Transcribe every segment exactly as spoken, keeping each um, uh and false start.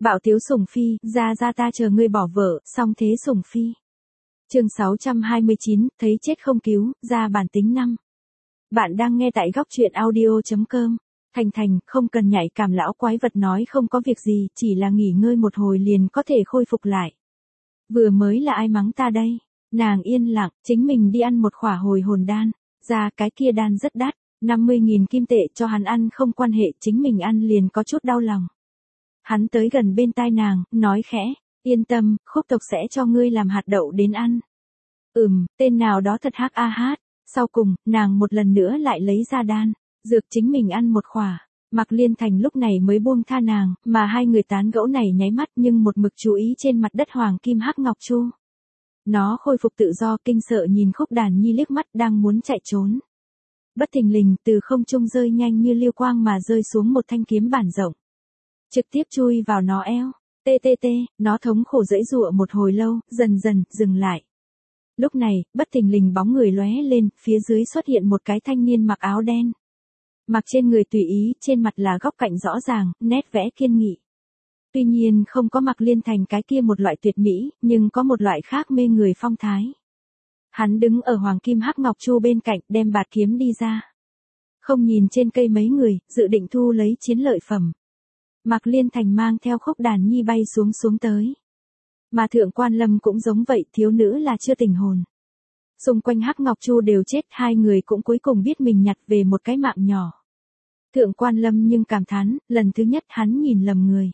Bạo tiếu sủng phi, ra ra ta chờ ngươi bỏ vợ, xong thế sủng phi. Chương sáu trăm hai mươi chín, thấy chết không cứu, ra bản tính năm. Bạn đang nghe tại góc truyện audio chấm com. Thành Thành, không cần nhảy cảm, lão quái vật nói không có việc gì, chỉ là nghỉ ngơi một hồi liền có thể khôi phục lại. Vừa mới là ai mắng ta đây? Nàng yên lặng, chính mình đi ăn một khỏa hồi hồn đan. Ra cái kia đan rất đắt, năm mươi nghìn kim tệ cho hắn ăn không quan hệ, chính mình ăn liền có chút đau lòng. Hắn tới gần bên tai nàng, nói khẽ, yên tâm, khúc tộc sẽ cho ngươi làm hạt đậu đến ăn. Ừm, tên nào đó thật hắc a hát. Sau cùng, nàng một lần nữa lại lấy ra đan, dược chính mình ăn một khỏa. Mạc Liên Thành lúc này mới buông tha nàng, mà hai người tán gẫu này nháy mắt nhưng một mực chú ý trên mặt đất hoàng kim hắc ngọc chu. Nó khôi phục tự do, kinh sợ nhìn Khúc Đàn Nhi liếc mắt, đang muốn chạy trốn. Bất thình lình, từ không trung rơi nhanh như liêu quang mà rơi xuống một thanh kiếm bản rộng. Trực tiếp chui vào nó eo. Tê tê tê, nó thống khổ giãy giụa một hồi lâu, dần dần, dừng lại. Lúc này, bất thình lình bóng người lóe lên, phía dưới xuất hiện một cái thanh niên mặc áo đen. Mặc trên người tùy ý, trên mặt là góc cạnh rõ ràng, nét vẽ kiên nghị. Tuy nhiên không có Mạc Liên Thành cái kia một loại tuyệt mỹ, nhưng có một loại khác mê người phong thái. Hắn đứng ở hoàng kim hắc ngọc chu bên cạnh, đem bạt kiếm đi ra. Không nhìn trên cây mấy người, dự định thu lấy chiến lợi phẩm. Mạc Liên Thành mang theo Khúc Đàn Nhi bay xuống xuống tới. Mà Thượng Quan Lâm cũng giống vậy, thiếu nữ là chưa tỉnh hồn. Xung quanh hắc ngọc chu đều chết, hai người cũng cuối cùng biết mình nhặt về một cái mạng nhỏ. Thượng Quan Lâm nhưng cảm thán, lần thứ nhất hắn nhìn lầm người.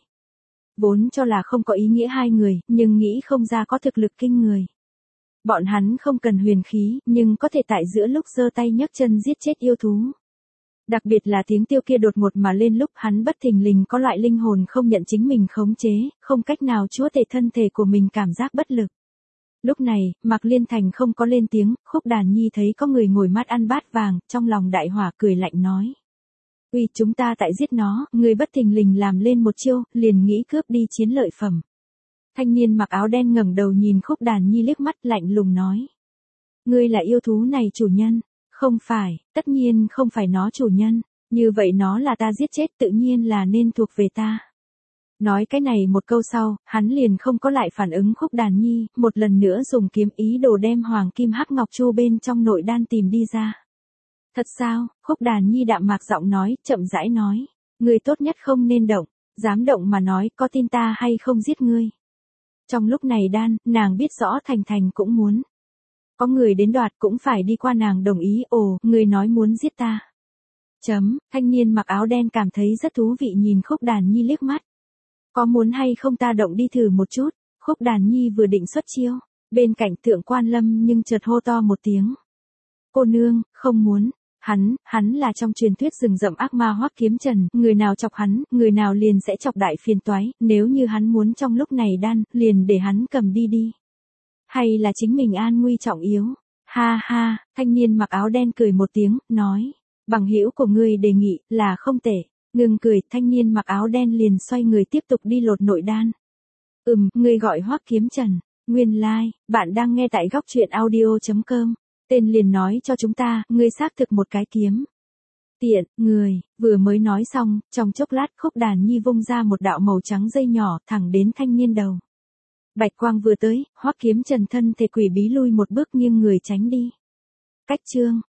Vốn cho là không có ý nghĩa hai người, nhưng nghĩ không ra có thực lực kinh người. Bọn hắn không cần huyền khí, nhưng có thể tại giữa lúc giơ tay nhấc chân giết chết yêu thú. Đặc biệt là tiếng tiêu kia đột ngột mà lên lúc hắn bất thình lình có loại linh hồn không nhận chính mình khống chế, không cách nào chúa tể thân thể của mình, cảm giác bất lực. Lúc này, Mạc Liên Thành không có lên tiếng, Khúc Đàn Nhi thấy có người ngồi mắt ăn bát vàng, trong lòng đại hỏa cười lạnh nói. Uy, chúng ta tại giết nó, người bất thình lình làm lên một chiêu, liền nghĩ cướp đi chiến lợi phẩm. Thanh niên mặc áo đen ngẩng đầu nhìn Khúc Đàn Nhi liếc mắt, lạnh lùng nói. Ngươi là yêu thú này chủ nhân? Không phải, tất nhiên không phải nó chủ nhân, như vậy nó là ta giết chết, tự nhiên là nên thuộc về ta. Nói cái này một câu sau, hắn liền không có lại phản ứng Khúc Đàn Nhi, một lần nữa dùng kiếm ý đồ đem hoàng kim hắc ngọc chu bên trong nội đan tìm đi ra. Thật sao? Khúc Đàn Nhi đạm mạc giọng nói, chậm rãi nói, ngươi tốt nhất không nên động, dám động mà nói, có tin ta hay không giết ngươi. Trong lúc này đan, nàng biết rõ Thành Thành cũng muốn. Có người đến đoạt cũng phải đi qua nàng đồng ý, ồ, người nói muốn giết ta. Chấm, thanh niên mặc áo đen cảm thấy rất thú vị nhìn Khúc Đàn Nhi liếc mắt. Có muốn hay không ta động đi thử một chút? Khúc Đàn Nhi vừa định xuất chiêu, bên cạnh Thượng Quan Lâm nhưng chợt hô to một tiếng. Cô nương, không muốn. Hắn, hắn là trong truyền thuyết rừng rậm ác ma Hoắc Kiếm Trần, người nào chọc hắn, người nào liền sẽ chọc đại phiền toái, nếu như hắn muốn trong lúc này đan, liền để hắn cầm đi đi. Hay là chính mình an nguy trọng yếu? Ha ha, thanh niên mặc áo đen cười một tiếng, nói, bằng hữu của ngươi đề nghị là không tệ. Ngừng cười, thanh niên mặc áo đen liền xoay người tiếp tục đi lột nội đan. Ừm, ngươi gọi Hoắc Kiếm Trần. Nguyên lai, like, bạn đang nghe tại góc truyện audio chấm com. Tên liền nói cho chúng ta, ngươi xác thực một cái kiếm. Tiện, người, vừa mới nói xong, trong chốc lát Khúc Đàn Nhi vung ra một đạo màu trắng dây nhỏ thẳng đến thanh niên đầu. Bạch quang vừa tới, Hoắc Kiếm Trần thân thể quỷ bí lui một bước nghiêng người tránh đi. Cách chương,